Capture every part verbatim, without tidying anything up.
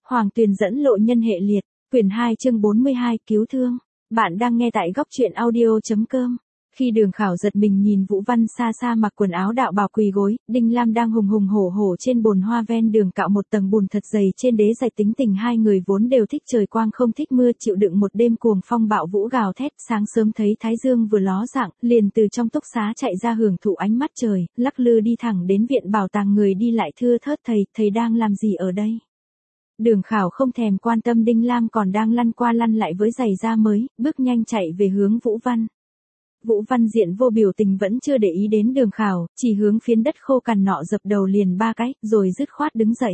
Hoàng Tuyền dẫn lộ nhân hệ liệt, quyển hai chương bốn mươi hai, cứu thương. Bạn đang nghe tại góc truyện audio.com. Khi Đường Khảo giật mình nhìn Vũ Văn xa xa mặc quần áo đạo bào quỳ gối, Đinh Lam đang hùng hùng hổ hổ trên bồn hoa ven đường cạo một tầng bùn thật dày trên đế dày, tính tình hai người vốn đều thích trời quang không thích mưa, chịu đựng một đêm cuồng phong bạo vũ gào thét. Sáng sớm thấy thái dương vừa ló dạng, liền từ trong túc xá chạy ra hưởng thụ ánh mắt trời, lắc lư đi thẳng đến viện bảo tàng. Người đi lại thưa thớt: thầy, thầy đang làm gì ở đây? Đường Khảo không thèm quan tâm Đinh Lam còn đang lăn qua lăn lại với giày da mới, bước nhanh chạy về hướng Vũ Văn. Vũ Văn diện vô biểu tình vẫn chưa để ý đến Đường Khảo, chỉ hướng phiến đất khô cằn nọ dập đầu liền ba cái, rồi dứt khoát đứng dậy.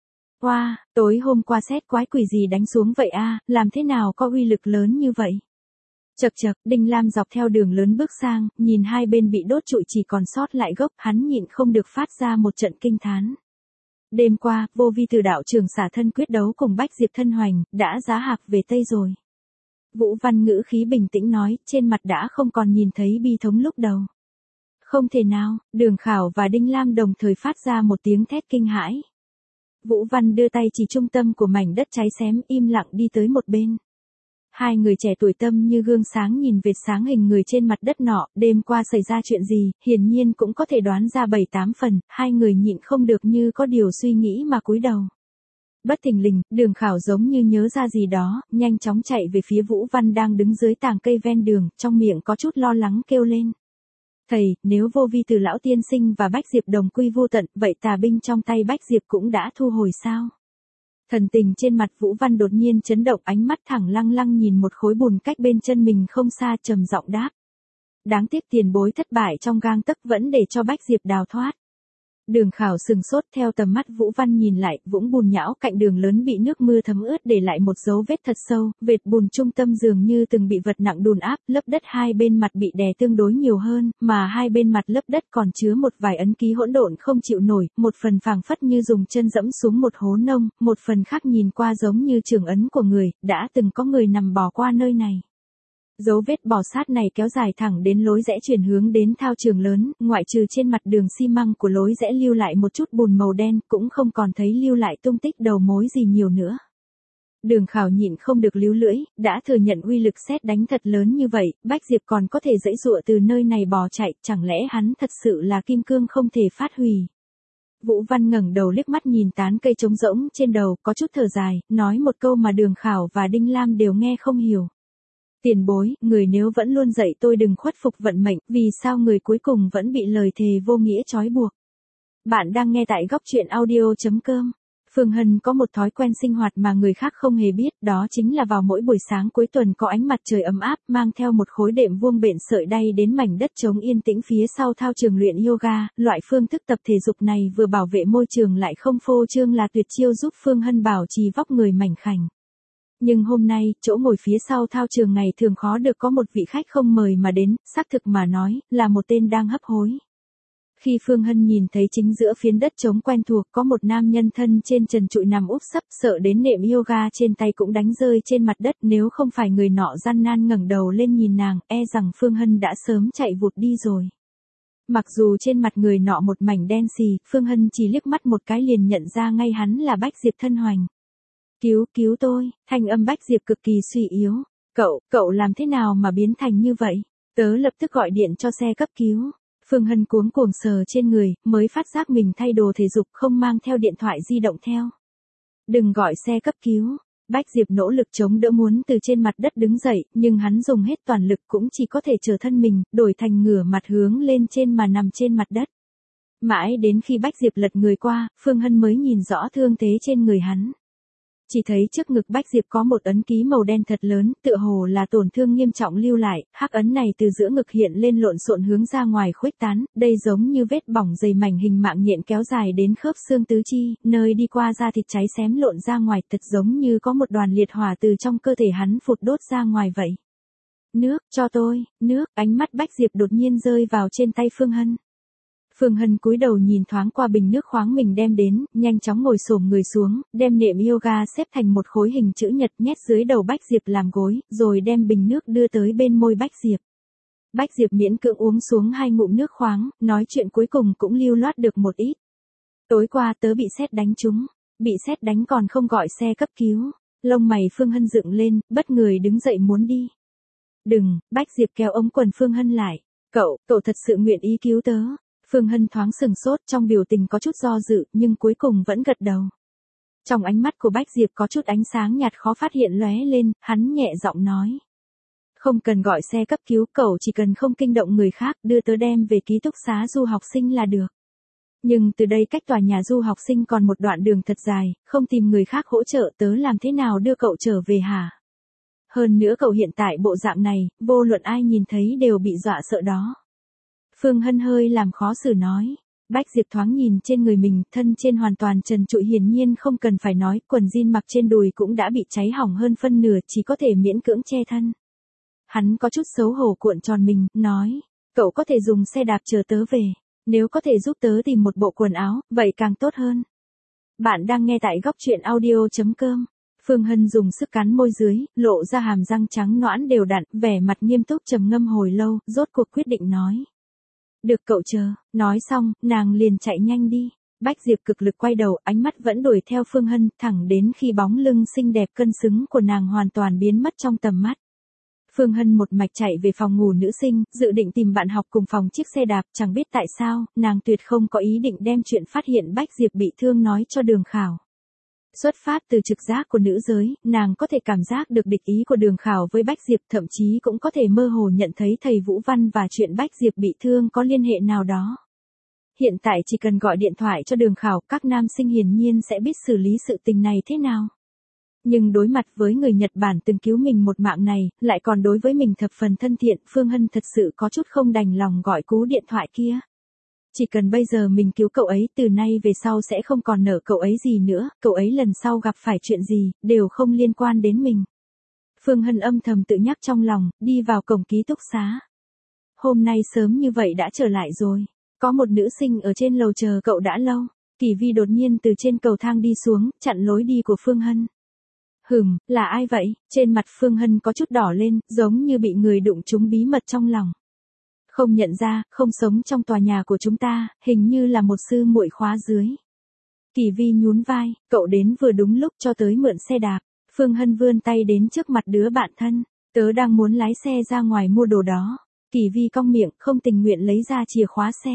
Oa, wow, tối hôm qua xét quái quỷ gì đánh xuống vậy a, à, làm thế nào có uy lực lớn như vậy? Chậc chậc, Đinh Lam dọc theo đường lớn bước sang, nhìn hai bên bị đốt trụi chỉ còn sót lại gốc, hắn nhịn không được phát ra một trận kinh thán. Đêm qua, Vô Vi từ đạo trường xả thân quyết đấu cùng Bách Diệp thân hoành, đã giá hạc về Tây rồi. Vũ Văn ngữ khí bình tĩnh nói, trên mặt đã không còn nhìn thấy bi thống lúc đầu. Không thể nào, Đường Khảo và Đinh Lam đồng thời phát ra một tiếng thét kinh hãi. Vũ Văn đưa tay chỉ trung tâm của mảnh đất cháy xém, im lặng đi tới một bên. Hai người trẻ tuổi tâm như gương sáng nhìn vệt sáng hình người trên mặt đất nọ, đêm qua xảy ra chuyện gì, hiển nhiên cũng có thể đoán ra bảy tám phần, hai người nhịn không được như có điều suy nghĩ mà cúi đầu. Bất thình lình, Đường Khảo giống như nhớ ra gì đó, nhanh chóng chạy về phía Vũ Văn đang đứng dưới tàng cây ven đường, trong miệng có chút lo lắng kêu lên. Thầy, nếu Vô Vi từ lão tiên sinh và Bách Diệp đồng quy vô tận, vậy tà binh trong tay Bách Diệp cũng đã thu hồi sao? Thần tình trên mặt Vũ Văn đột nhiên chấn động, ánh mắt thẳng lăng lăng nhìn một khối bùn cách bên chân mình không xa, trầm giọng đáp. Đáng tiếc tiền bối thất bại trong gang tấc, vẫn để cho Bách Diệp đào thoát. Đường Khảo sừng sốt, theo tầm mắt Vũ Văn nhìn lại, vũng bùn nhão cạnh đường lớn bị nước mưa thấm ướt để lại một dấu vết thật sâu, vệt bùn trung tâm dường như từng bị vật nặng đùn áp, lớp đất hai bên mặt bị đè tương đối nhiều hơn, mà hai bên mặt lớp đất còn chứa một vài ấn ký hỗn độn không chịu nổi, một phần phảng phất như dùng chân dẫm xuống một hố nông, một phần khác nhìn qua giống như trường ấn của người, đã từng có người nằm bò qua nơi này. Dấu vết bò sát này kéo dài thẳng đến lối rẽ chuyển hướng đến thao trường lớn, ngoại trừ trên mặt đường xi măng của lối rẽ lưu lại một chút bùn màu đen, cũng không còn thấy lưu lại tung tích đầu mối gì nhiều nữa. Đường Khảo nhịn không được líu lưỡi, đã thừa nhận uy lực sét đánh thật lớn như vậy, Bách Diệp còn có thể giãy giụa từ nơi này bò chạy, chẳng lẽ hắn thật sự là kim cương không thể phát hủy? Vũ Văn ngẩng đầu liếc mắt nhìn tán cây trống rỗng trên đầu, có chút thở dài, nói một câu mà Đường Khảo và Đinh Lam đều nghe không hiểu. Tiền bối, người nếu vẫn luôn dạy tôi đừng khuất phục vận mệnh, vì sao người cuối cùng vẫn bị lời thề vô nghĩa trói buộc? Bạn đang nghe tại góc truyện audio.com. Phương Hân có một thói quen sinh hoạt mà người khác không hề biết, đó chính là vào mỗi buổi sáng cuối tuần có ánh mặt trời ấm áp, mang theo một khối đệm vuông bện sợi đay đến mảnh đất trống yên tĩnh phía sau thao trường luyện yoga. Loại phương thức tập thể dục này vừa bảo vệ môi trường lại không phô trương, là tuyệt chiêu giúp Phương Hân bảo trì vóc người mảnh khảnh. Nhưng hôm nay, chỗ ngồi phía sau thao trường ngày thường khó được có một vị khách không mời mà đến, xác thực mà nói, là một tên đang hấp hối. Khi Phương Hân nhìn thấy chính giữa phiến đất trống quen thuộc có một nam nhân thân trên trần trụi nằm úp sấp, sợ đến nệm yoga trên tay cũng đánh rơi trên mặt đất, nếu không phải người nọ gian nan ngẩng đầu lên nhìn nàng, e rằng Phương Hân đã sớm chạy vụt đi rồi. Mặc dù trên mặt người nọ một mảnh đen xì, Phương Hân chỉ liếc mắt một cái liền nhận ra ngay hắn là Bách Diệp thân hoành. Cứu, cứu tôi, thanh âm Bách Diệp cực kỳ suy yếu. Cậu, cậu làm thế nào mà biến thành như vậy? Tớ lập tức gọi điện cho xe cấp cứu. Phương Hân cuống cuồng sờ trên người, mới phát giác mình thay đồ thể dục không mang theo điện thoại di động theo. Đừng gọi xe cấp cứu. Bách Diệp nỗ lực chống đỡ muốn từ trên mặt đất đứng dậy, nhưng hắn dùng hết toàn lực cũng chỉ có thể trở thân mình, đổi thành ngửa mặt hướng lên trên mà nằm trên mặt đất. Mãi đến khi Bách Diệp lật người qua, Phương Hân mới nhìn rõ thương thế trên người hắn. Chỉ thấy trước ngực Bách Diệp có một ấn ký màu đen thật lớn, tựa hồ là tổn thương nghiêm trọng lưu lại, hắc ấn này từ giữa ngực hiện lên lộn xộn hướng ra ngoài khuếch tán, đây giống như vết bỏng dày mảnh hình mạng nhện kéo dài đến khớp xương tứ chi, nơi đi qua da thịt cháy xém lộn ra ngoài, thật giống như có một đoàn liệt hỏa từ trong cơ thể hắn phụt đốt ra ngoài vậy. Nước, cho tôi, nước, ánh mắt Bách Diệp đột nhiên rơi vào trên tay Phương Hân. Phương Hân cúi đầu nhìn thoáng qua bình nước khoáng mình đem đến, nhanh chóng ngồi xổm người xuống, đem nệm yoga xếp thành một khối hình chữ nhật nhét dưới đầu Bách Diệp làm gối, rồi đem bình nước đưa tới bên môi Bách Diệp. Bách Diệp miễn cưỡng uống xuống hai ngụm nước khoáng, nói chuyện cuối cùng cũng lưu loát được một ít. Tối qua tớ bị sét đánh trúng. bị sét đánh còn không gọi xe cấp cứu. Lông mày Phương Hân dựng lên, bất người đứng dậy muốn đi. Đừng, Bách Diệp kéo ống quần Phương Hân lại. Cậu, cậu thật sự nguyện ý cứu tớ. Phương Hân thoáng sừng sốt, trong biểu tình có chút do dự, nhưng cuối cùng vẫn gật đầu. Trong ánh mắt của Bách Diệp có chút ánh sáng nhạt khó phát hiện lóe lên, hắn nhẹ giọng nói. Không cần gọi xe cấp cứu, cậu chỉ cần không kinh động người khác, đưa tớ đem về ký túc xá du học sinh là được. Nhưng từ đây cách tòa nhà du học sinh còn một đoạn đường thật dài, không tìm người khác hỗ trợ tớ làm thế nào đưa cậu trở về hả? Hơn nữa cậu hiện tại bộ dạng này, vô luận ai nhìn thấy đều bị dọa sợ đó. Phương Hân hơi làm khó xử nói. Bách Diệp thoáng nhìn trên người mình, thân trên hoàn toàn trần trụi hiển nhiên không cần phải nói, quần jean mặc trên đùi cũng đã bị cháy hỏng hơn phân nửa, chỉ có thể miễn cưỡng che thân. Hắn có chút xấu hổ cuộn tròn mình, nói, cậu có thể dùng xe đạp chờ tớ về, nếu có thể giúp tớ tìm một bộ quần áo, vậy càng tốt hơn. Bạn đang nghe tại góc truyện audio chấm com. Phương Hân dùng sức cắn môi dưới, lộ ra hàm răng trắng nõn đều đặn, vẻ mặt nghiêm túc trầm ngâm hồi lâu, rốt cuộc quyết định nói. Được cậu chờ, nói xong, nàng liền chạy nhanh đi. Bách Diệp cực lực quay đầu, ánh mắt vẫn đuổi theo Phương Hân, thẳng đến khi bóng lưng xinh đẹp cân xứng của nàng hoàn toàn biến mất trong tầm mắt. Phương Hân một mạch chạy về phòng ngủ nữ sinh, dự định tìm bạn học cùng phòng chiếc xe đạp, chẳng biết tại sao, nàng tuyệt không có ý định đem chuyện phát hiện Bách Diệp bị thương nói cho Đường Khảo. Xuất phát từ trực giác của nữ giới, nàng có thể cảm giác được địch ý của Đường Khảo với Bách Diệp, thậm chí cũng có thể mơ hồ nhận thấy thầy Vũ Văn và chuyện Bách Diệp bị thương có liên hệ nào đó. Hiện tại chỉ cần gọi điện thoại cho Đường Khảo, các nam sinh hiển nhiên sẽ biết xử lý sự tình này thế nào. Nhưng đối mặt với người Nhật Bản từng cứu mình một mạng này, lại còn đối với mình thập phần thân thiện, Phương Hân thật sự có chút không đành lòng gọi cú điện thoại kia. Chỉ cần bây giờ mình cứu cậu ấy, từ nay về sau sẽ không còn nợ cậu ấy gì nữa, cậu ấy lần sau gặp phải chuyện gì, đều không liên quan đến mình. Phương Hân âm thầm tự nhắc trong lòng, đi vào cổng ký túc xá. Hôm nay sớm như vậy đã trở lại rồi. Có một nữ sinh ở trên lầu chờ cậu đã lâu. Kỳ Vi đột nhiên từ trên cầu thang đi xuống, chặn lối đi của Phương Hân. Hừm, là ai vậy? Trên mặt Phương Hân có chút đỏ lên, giống như bị người đụng trúng bí mật trong lòng. Không nhận ra, không sống trong tòa nhà của chúng ta, hình như là một sư muội khóa dưới. Kỳ Vi nhún vai, cậu đến vừa đúng lúc cho tới mượn xe đạp. Phương Hân vươn tay đến trước mặt đứa bạn thân. Tớ đang muốn lái xe ra ngoài mua đồ đó. Kỳ Vi cong miệng, không tình nguyện lấy ra chìa khóa xe.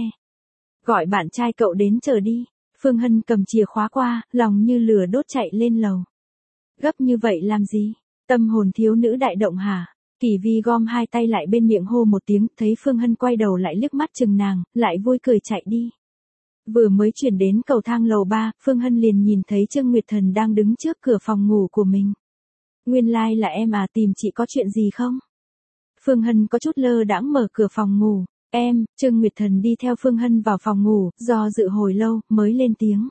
Gọi bạn trai cậu đến chờ đi. Phương Hân cầm chìa khóa qua, lòng như lửa đốt chạy lên lầu. Gấp như vậy làm gì? Tâm hồn thiếu nữ đại động hả? Kỳ Vi gom hai tay lại bên miệng hô một tiếng, thấy Phương Hân quay đầu lại liếc mắt chừng nàng, lại vui cười chạy đi. Vừa mới chuyển đến cầu thang lầu ba, Phương Hân liền nhìn thấy Trương Nguyệt Thần đang đứng trước cửa phòng ngủ của mình. Nguyên lai like là em à, tìm chị có chuyện gì không? Phương Hân có chút lơ đãng mở cửa phòng ngủ. Em, Trương Nguyệt Thần đi theo Phương Hân vào phòng ngủ, do dự hồi lâu, mới lên tiếng.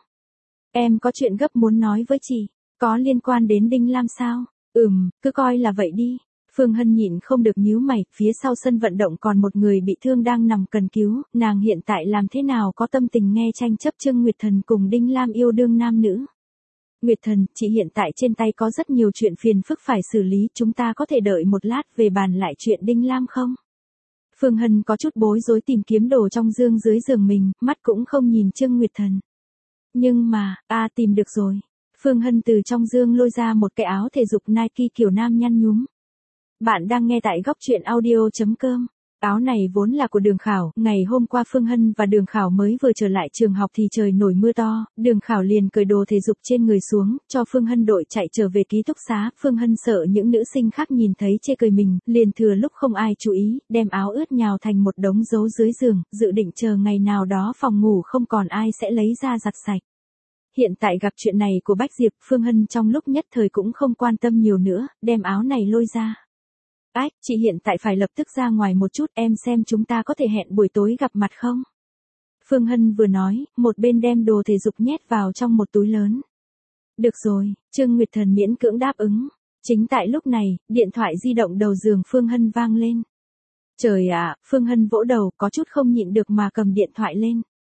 Em có chuyện gấp muốn nói với chị, có liên quan đến Đinh Lam sao? Ừm, cứ coi là vậy đi. Phương Hân nhịn không được nhíu mày, phía sau sân vận động còn một người bị thương đang nằm cần cứu, nàng hiện tại làm thế nào có tâm tình nghe tranh chấp Trương Nguyệt Thần cùng Đinh Lam yêu đương nam nữ. Nguyệt Thần, chị hiện tại trên tay có rất nhiều chuyện phiền phức phải xử lý, chúng ta có thể đợi một lát về bàn lại chuyện Đinh Lam không? Phương Hân có chút bối rối tìm kiếm đồ trong dương dưới giường mình, mắt cũng không nhìn Trương Nguyệt Thần. Nhưng mà, a tìm được rồi. Phương Hân từ trong dương lôi ra một cái áo thể dục Nike kiểu nam nhăn nhúm. Bạn đang nghe tại góc truyện audio chấm com. Áo này vốn là của Đường Khảo, ngày hôm qua Phương Hân và Đường Khảo mới vừa trở lại trường học thì trời nổi mưa to, Đường Khảo liền cởi đồ thể dục trên người xuống, cho Phương Hân đội chạy trở về ký túc xá, Phương Hân sợ những nữ sinh khác nhìn thấy chê cười mình, liền thừa lúc không ai chú ý, đem áo ướt nhào thành một đống giấu dưới giường, dự định chờ ngày nào đó phòng ngủ không còn ai sẽ lấy ra giặt sạch. Hiện tại gặp chuyện này của Bách Diệp, Phương Hân trong lúc nhất thời cũng không quan tâm nhiều nữa, đem áo này lôi ra. Ách, chị hiện tại phải lập tức ra ngoài một chút, em xem chúng ta có thể hẹn buổi tối gặp mặt không? Phương Hân vừa nói, một bên đem đồ thể dục nhét vào trong một túi lớn. Được rồi, Trương Nguyệt Thần miễn cưỡng đáp ứng. Chính tại lúc này, điện thoại di động đầu giường Phương Hân vang lên. Trời ạ, Phương Hân vỗ đầu, có chút không nhịn được mà cầm điện thoại lên.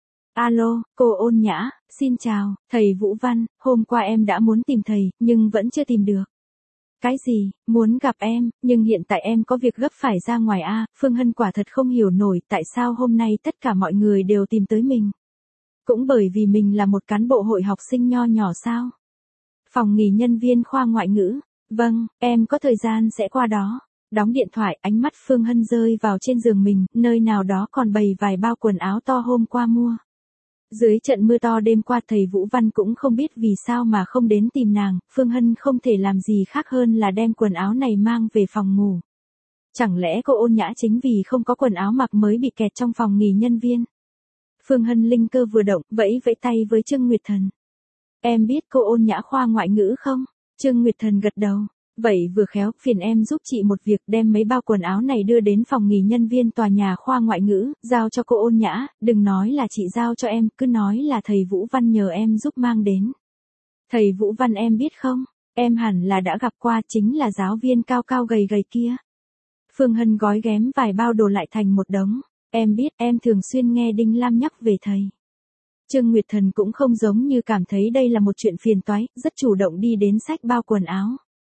Alo, cô Ôn Nhã, xin chào, thầy Vũ Văn, hôm qua em đã muốn tìm thầy, nhưng vẫn chưa tìm được. Cái gì, muốn gặp em, nhưng hiện tại em có việc gấp phải ra ngoài a. Phương Hân quả thật không hiểu nổi tại sao hôm nay tất cả mọi người đều tìm tới mình. Cũng bởi vì mình là một cán bộ hội học sinh nho nhỏ sao? Phòng nghỉ nhân viên khoa ngoại ngữ. Vâng, em có thời gian sẽ qua đó. Đóng điện thoại, ánh mắt Phương Hân rơi vào trên giường mình, nơi nào đó còn bày vài bao quần áo to hôm qua mua. Dưới trận mưa to đêm qua thầy Vũ Văn cũng không biết vì sao mà không đến tìm nàng, Phương Hân không thể làm gì khác hơn là đem quần áo này mang về phòng ngủ. Chẳng lẽ cô Ôn Nhã chính vì không có quần áo mặc mới bị kẹt trong phòng nghỉ nhân viên? Phương Hân linh cơ vừa động, vẫy vẫy tay với Trương Nguyệt Thần. Em biết cô Ôn Nhã khoa ngoại ngữ không? Trương Nguyệt Thần gật đầu. Vậy vừa khéo, phiền em giúp chị một việc đem mấy bao quần áo này đưa đến phòng nghỉ nhân viên tòa nhà khoa ngoại ngữ, giao cho cô Ôn Nhã, đừng nói là chị giao cho em, cứ nói là thầy Vũ Văn nhờ em giúp mang đến. Thầy Vũ Văn em biết không? Em hẳn là đã gặp qua, chính là giáo viên cao cao gầy gầy kia. Phương Hân gói ghém vài bao đồ lại thành một đống. Em biết, em thường xuyên nghe Đinh Lam nhắc về thầy. Trương Nguyệt Thần cũng không giống như cảm thấy đây là một chuyện phiền toái, rất chủ động đi đến xách bao quần áo.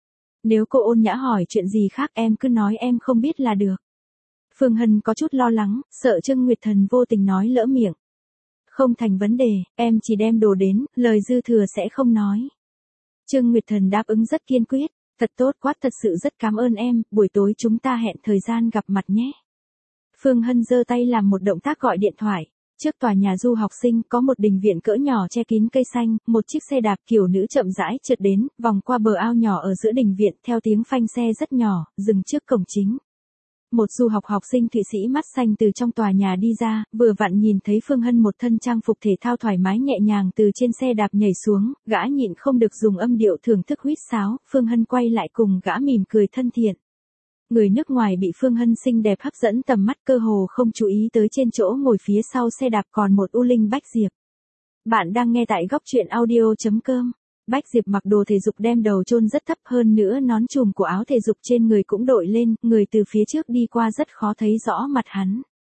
Nếu cô Ôn Nhã hỏi chuyện gì khác em cứ nói em không biết là được. Phương Hân có chút lo lắng, sợ Trương Nguyệt Thần vô tình nói lỡ miệng. Không thành vấn đề, em chỉ đem đồ đến, lời dư thừa sẽ không nói. Trương Nguyệt Thần đáp ứng rất kiên quyết, thật tốt quá, thật sự rất cảm ơn em, buổi tối chúng ta hẹn thời gian gặp mặt nhé. Phương Hân giơ tay làm một động tác gọi điện thoại. Trước tòa nhà du học sinh có một đình viện cỡ nhỏ che kín cây xanh, một chiếc xe đạp kiểu nữ chậm rãi trượt đến, vòng qua bờ ao nhỏ ở giữa đình viện theo tiếng phanh xe rất nhỏ, dừng trước cổng chính. Một du học học sinh Thụy Sĩ mắt xanh từ trong tòa nhà đi ra, vừa vặn nhìn thấy Phương Hân một thân trang phục thể thao thoải mái nhẹ nhàng từ trên xe đạp nhảy xuống, gã nhịn không được dùng âm điệu thưởng thức huýt sáo, Phương Hân quay lại cùng gã mỉm cười thân thiện. Người nước ngoài bị Phương Hân xinh đẹp hấp dẫn tầm mắt cơ hồ không chú ý tới trên chỗ ngồi phía sau xe đạp còn một U Linh Bách Diệp. Bạn đang nghe tại góc truyện audio chấm com. Bách Diệp mặc đồ thể dục đem đầu chôn rất thấp, hơn nữa nón trùm của áo thể dục trên người cũng đội lên, người từ phía trước đi qua rất khó thấy rõ mặt hắn.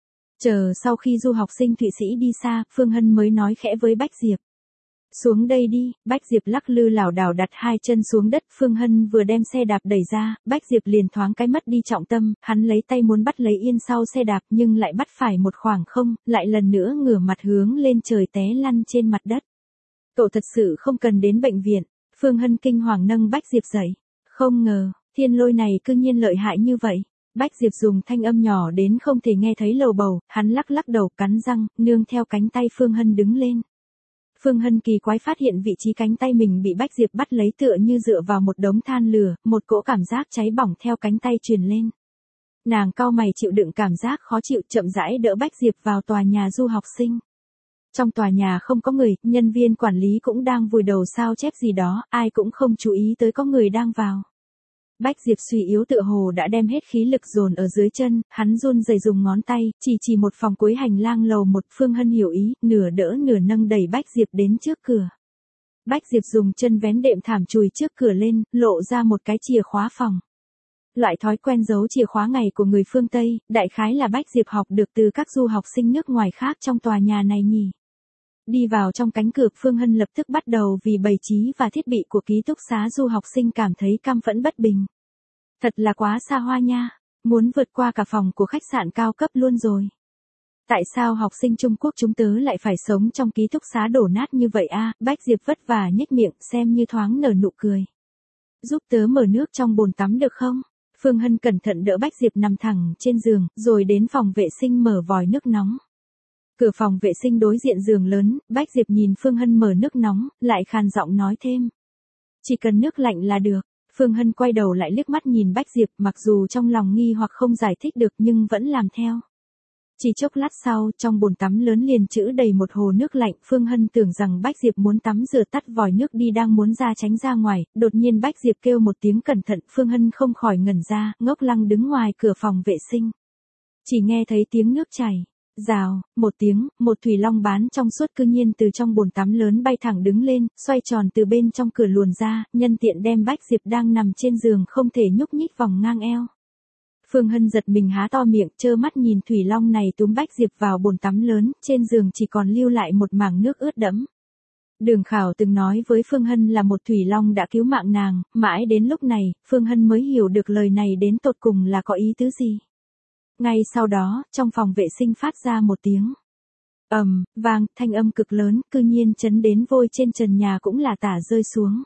Chờ sau khi du học sinh Thụy Sĩ đi xa, Phương Hân mới nói khẽ với Bách Diệp. Xuống đây đi, Bách Diệp lắc lư lảo đảo đặt hai chân xuống đất, Phương Hân vừa đem xe đạp đẩy ra, Bách Diệp liền thoáng cái mất đi trọng tâm, hắn lấy tay muốn bắt lấy yên sau xe đạp nhưng lại bắt phải một khoảng không, lại lần nữa ngửa mặt hướng lên trời té lăn trên mặt đất. Cậu thật sự không cần đến bệnh viện, Phương Hân kinh hoàng nâng Bách Diệp dậy. Không ngờ, thiên lôi này cư nhiên lợi hại như vậy. Bách Diệp dùng thanh âm nhỏ đến không thể nghe thấy lầu bầu, hắn lắc lắc đầu cắn răng, nương theo cánh tay Phương Hân đứng lên. Phương Hân kỳ quái phát hiện vị trí cánh tay mình bị Bách Diệp bắt lấy tựa như dựa vào một đống than lửa, một cỗ cảm giác cháy bỏng theo cánh tay truyền lên. Nàng cau mày chịu đựng cảm giác khó chịu, chậm rãi đỡ Bách Diệp vào tòa nhà du học sinh. Trong tòa nhà không có người, nhân viên quản lý cũng đang vùi đầu sao chép gì đó, ai cũng không chú ý tới có người đang vào. Bách Diệp suy yếu tựa hồ đã đem hết khí lực dồn ở dưới chân, hắn run rẩy dùng ngón tay, chỉ chỉ một phòng cuối hành lang lầu một. Phương Hân hiểu ý, nửa đỡ nửa nâng đẩy Bách Diệp đến trước cửa. Bách Diệp dùng chân vén đệm thảm chùi trước cửa lên, lộ ra một cái chìa khóa phòng. Loại thói quen giấu chìa khóa ngày của người phương Tây, đại khái là Bách Diệp học được từ các du học sinh nước ngoài khác trong tòa nhà này nhỉ. Đi vào trong cánh cửa, Phương Hân lập tức bắt đầu vì bày trí và thiết bị của ký túc xá du học sinh cảm thấy căm phẫn bất bình. Thật là quá xa hoa nha, muốn vượt qua cả phòng của khách sạn cao cấp luôn rồi. Tại sao học sinh Trung Quốc chúng tớ lại phải sống trong ký túc xá đổ nát như vậy a? Bách Diệp vất vả nhếch miệng xem như thoáng nở nụ cười. Giúp tớ mở nước trong bồn tắm được không? Phương Hân cẩn thận đỡ Bách Diệp nằm thẳng trên giường, rồi đến phòng vệ sinh mở vòi nước nóng. Cửa phòng vệ sinh đối diện giường lớn, Bách Diệp nhìn Phương Hân mở nước nóng, lại khàn giọng nói thêm. Chỉ cần nước lạnh là được. Phương Hân quay đầu lại liếc mắt nhìn Bách Diệp, mặc dù trong lòng nghi hoặc không giải thích được nhưng vẫn làm theo. Chỉ chốc lát sau, trong bồn tắm lớn liền trữ đầy một hồ nước lạnh, Phương Hân tưởng rằng Bách Diệp muốn tắm rửa tắt vòi nước đi đang muốn ra tránh ra ngoài, đột nhiên Bách Diệp kêu một tiếng cẩn thận, Phương Hân không khỏi ngẩn ra, ngốc lăng đứng ngoài cửa phòng vệ sinh. Chỉ nghe thấy tiếng nước chảy. Rào, một tiếng, một thủy long bán trong suốt cư nhiên từ trong bồn tắm lớn bay thẳng đứng lên, xoay tròn từ bên trong cửa luồn ra, nhân tiện đem Bách Diệp đang nằm trên giường không thể nhúc nhích vòng ngang eo. Phương Hân giật mình há to miệng, trơ mắt nhìn thủy long này túm Bách Diệp vào bồn tắm lớn, trên giường chỉ còn lưu lại một mảng nước ướt đẫm. Đường Khảo từng nói với Phương Hân là một thủy long đã cứu mạng nàng, mãi đến lúc này, Phương Hân mới hiểu được lời này đến tột cùng là có ý tứ gì. Ngay sau đó, trong phòng vệ sinh phát ra một tiếng ầm, vang, thanh âm cực lớn, cư nhiên chấn đến vôi trên trần nhà cũng là tả rơi xuống.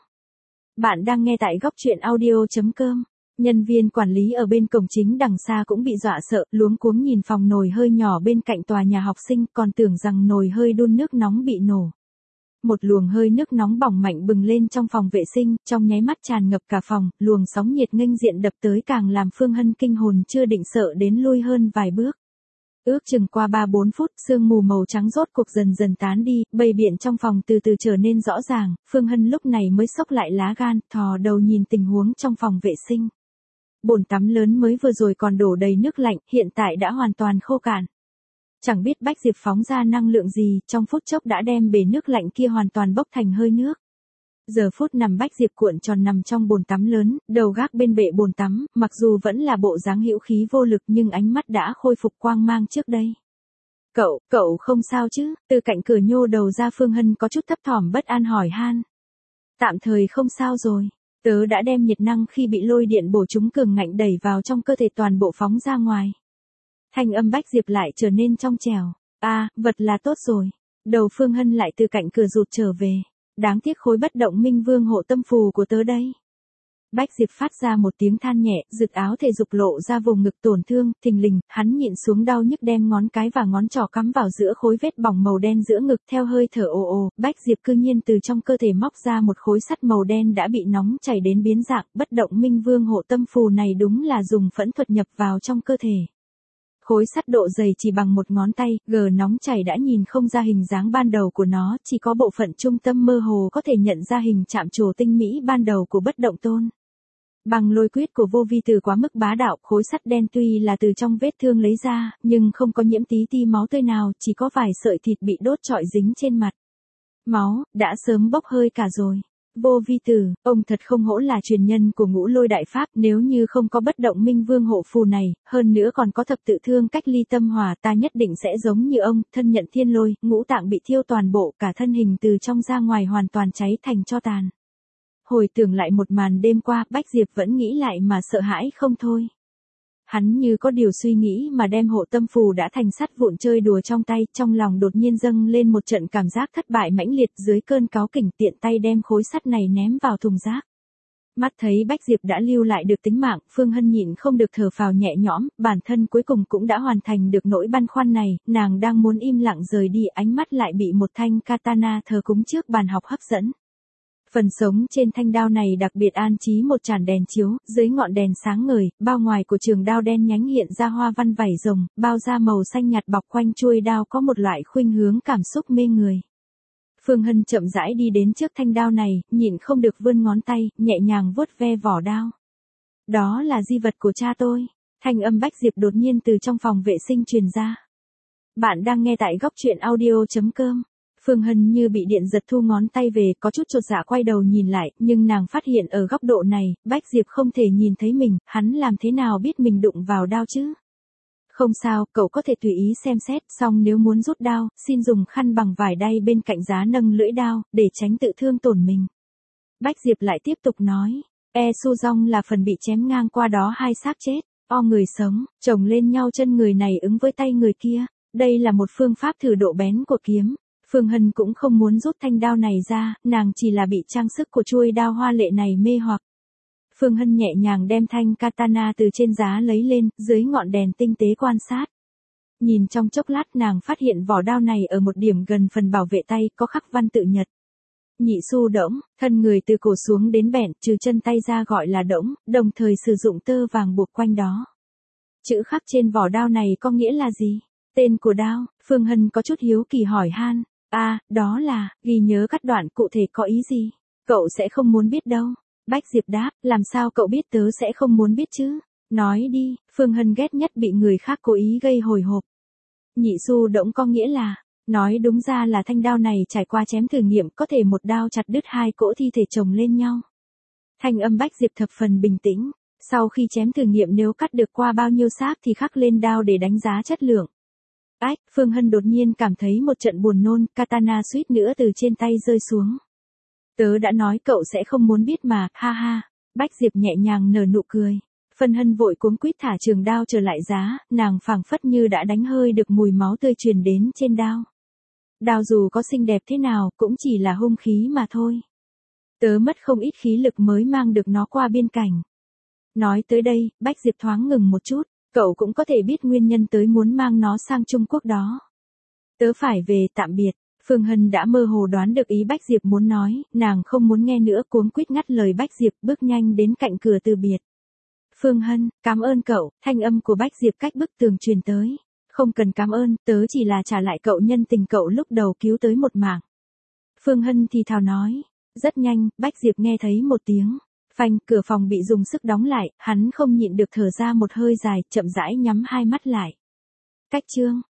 Bạn đang nghe tại góc truyện audio.com. Nhân viên quản lý ở bên cổng chính đằng xa cũng bị dọa sợ, luống cuống nhìn phòng nồi hơi nhỏ bên cạnh tòa nhà học sinh, còn tưởng rằng nồi hơi đun nước nóng bị nổ. Một luồng hơi nước nóng bỏng mạnh bừng lên trong phòng vệ sinh, trong nháy mắt tràn ngập cả phòng, luồng sóng nhiệt nghênh diện đập tới càng làm Phương Hân kinh hồn chưa định sợ đến lui hơn vài bước. Ước chừng qua ba bốn phút, sương mù màu trắng rốt cuộc dần dần tán đi, bầy biển trong phòng từ từ trở nên rõ ràng, Phương Hân lúc này mới xốc lại lá gan, thò đầu nhìn tình huống trong phòng vệ sinh. Bồn tắm lớn mới vừa rồi còn đổ đầy nước lạnh, hiện tại đã hoàn toàn khô cạn. Chẳng biết Bách Diệp phóng ra năng lượng gì, trong phút chốc đã đem bể nước lạnh kia hoàn toàn bốc thành hơi nước. Giờ phút nằm Bách Diệp cuộn tròn nằm trong bồn tắm lớn, đầu gác bên bệ bồn tắm, mặc dù vẫn là bộ dáng hữu khí vô lực nhưng ánh mắt đã khôi phục quang mang trước đây. Cậu, cậu không sao chứ? Từ cạnh cửa nhô đầu ra Phương Hân có chút thấp thỏm bất an hỏi han. Tạm thời không sao rồi. Tớ đã đem nhiệt năng khi bị lôi điện bổ trúng cường ngạnh đẩy vào trong cơ thể toàn bộ phóng ra ngoài. Thanh âm Bách Diệp lại trở nên trong trẻo. À, vật là tốt rồi. Đầu Phương Hân lại từ cạnh cửa rụt trở về. Đáng tiếc khối bất động minh vương hộ tâm phù của tớ đây. Bách Diệp phát ra một tiếng than nhẹ, rực áo thể dục lộ ra vùng ngực tổn thương, thình lình, hắn nhịn xuống đau nhức đem ngón cái và ngón trỏ cắm vào giữa khối vết bỏng màu đen giữa ngực theo hơi thở ồ ồ, Bách Diệp cư nhiên từ trong cơ thể móc ra một khối sắt màu đen đã bị nóng chảy đến biến dạng, bất động minh vương hộ tâm phù này đúng là dùng phẫn thuật nhập vào trong cơ thể. Khối sắt độ dày chỉ bằng một ngón tay, gờ nóng chảy đã nhìn không ra hình dáng ban đầu của nó, chỉ có bộ phận trung tâm mơ hồ có thể nhận ra hình chạm trổ tinh mỹ ban đầu của bất động tôn. Bằng lôi quyết của vô vi từ quá mức bá đạo, khối sắt đen tuy là từ trong vết thương lấy ra, nhưng không có nhiễm tí ti máu tươi nào, chỉ có vài sợi thịt bị đốt trọi dính trên mặt. Máu, đã sớm bốc hơi cả rồi. Vô vi tử, ông thật không hổ là truyền nhân của ngũ lôi đại pháp, nếu như không có bất động minh vương hộ phù này, hơn nữa còn có thập tự thương cách ly tâm hỏa, ta nhất định sẽ giống như ông, thân nhận thiên lôi, ngũ tạng bị thiêu toàn bộ, cả thân hình từ trong ra ngoài hoàn toàn cháy thành tro tàn. Hồi tưởng lại một màn đêm qua, Bách Diệp vẫn nghĩ lại mà sợ hãi không thôi. Hắn như có điều suy nghĩ mà đem hộ tâm phù đã thành sắt vụn chơi đùa trong tay, trong lòng đột nhiên dâng lên một trận cảm giác thất bại mãnh liệt, dưới cơn cáu kỉnh tiện tay đem khối sắt này ném vào thùng rác. Mắt thấy Bách Diệp đã lưu lại được tính mạng, Phương Hân nhịn không được thở phào nhẹ nhõm, bản thân cuối cùng cũng đã hoàn thành được nỗi băn khoăn này, nàng đang muốn im lặng rời đi, ánh mắt lại bị một thanh katana thờ cúng trước bàn học hấp dẫn. Phần sống trên thanh đao này đặc biệt an trí một tràn đèn chiếu, dưới ngọn đèn sáng ngời, bao ngoài của trường đao đen nhánh hiện ra hoa văn vảy rồng, bao da màu xanh nhạt bọc quanh chuôi đao có một loại khuynh hướng cảm xúc mê người. Phương Hân chậm rãi đi đến trước thanh đao này, nhịn không được vươn ngón tay, nhẹ nhàng vuốt ve vỏ đao. Đó là di vật của cha tôi. Thanh âm Bách Diệp đột nhiên từ trong phòng vệ sinh truyền ra. Bạn đang nghe tại góc truyện audio.com. Phương Hân như bị điện giật thu ngón tay về, có chút chột dạ quay đầu nhìn lại, nhưng nàng phát hiện ở góc độ này, Bách Diệp không thể nhìn thấy mình, hắn làm thế nào biết mình đụng vào đao chứ? Không sao, cậu có thể tùy ý xem xét, xong nếu muốn rút đao, xin dùng khăn bằng vải đay bên cạnh giá nâng lưỡi đao, để tránh tự thương tổn mình. Bách Diệp lại tiếp tục nói, E Su Dong là phần bị chém ngang qua đó hai xác chết, o người sống, chồng lên nhau chân người này ứng với tay người kia, đây là một phương pháp thử độ bén của kiếm. Phương Hân cũng không muốn rút thanh đao này ra, nàng chỉ là bị trang sức của chuôi đao hoa lệ này mê hoặc. Phương Hân nhẹ nhàng đem thanh katana từ trên giá lấy lên, dưới ngọn đèn tinh tế quan sát. Nhìn trong chốc lát nàng phát hiện vỏ đao này ở một điểm gần phần bảo vệ tay có khắc văn tự Nhật. Nhị Su Đỗng, thân người từ cổ xuống đến bẹn, trừ chân tay ra gọi là đỗng, đồng thời sử dụng tơ vàng buộc quanh đó. Chữ khắc trên vỏ đao này có nghĩa là gì? Tên của đao, Phương Hân có chút hiếu kỳ hỏi han. À, đó là, ghi nhớ cắt đoạn cụ thể có ý gì? Cậu sẽ không muốn biết đâu. Bách Diệp đáp, làm sao cậu biết tớ sẽ không muốn biết chứ? Nói đi, Phương Hân ghét nhất bị người khác cố ý gây hồi hộp. Nhị Su Đỗng có nghĩa là, nói đúng ra là thanh đao này trải qua chém thử nghiệm có thể một đao chặt đứt hai cỗ thi thể chồng lên nhau. Thanh âm Bách Diệp thập phần bình tĩnh, sau khi chém thử nghiệm nếu cắt được qua bao nhiêu xác thì khắc lên đao để đánh giá chất lượng. Ách, Phương Hân đột nhiên cảm thấy một trận buồn nôn, katana suýt nữa từ trên tay rơi xuống. Tớ đã nói cậu sẽ không muốn biết mà, ha ha. Bách Diệp nhẹ nhàng nở nụ cười. Phân Hân vội cuống quýt thả trường đao trở lại giá, nàng phảng phất như đã đánh hơi được mùi máu tươi truyền đến trên đao. Đao dù có xinh đẹp thế nào cũng chỉ là hung khí mà thôi. Tớ mất không ít khí lực mới mang được nó qua biên cảnh. Nói tới đây, Bách Diệp thoáng ngừng một chút, cậu cũng có thể biết nguyên nhân tới muốn mang nó sang Trung Quốc đó. Tớ phải về, tạm biệt. Phương Hân đã mơ hồ đoán được ý Bách Diệp muốn nói, nàng không muốn nghe nữa cuống quýt ngắt lời Bách Diệp bước nhanh đến cạnh cửa từ biệt. Phương Hân, cảm ơn cậu, thanh âm của Bách Diệp cách bức tường truyền tới. Không cần cảm ơn, tớ chỉ là trả lại cậu nhân tình cậu lúc đầu cứu tới một mạng. Phương Hân thì thào nói. Rất nhanh, Bách Diệp nghe thấy một tiếng. Phanh, cửa phòng bị dùng sức đóng lại, hắn không nhịn được thở ra một hơi dài, chậm rãi nhắm hai mắt lại. Cách chương.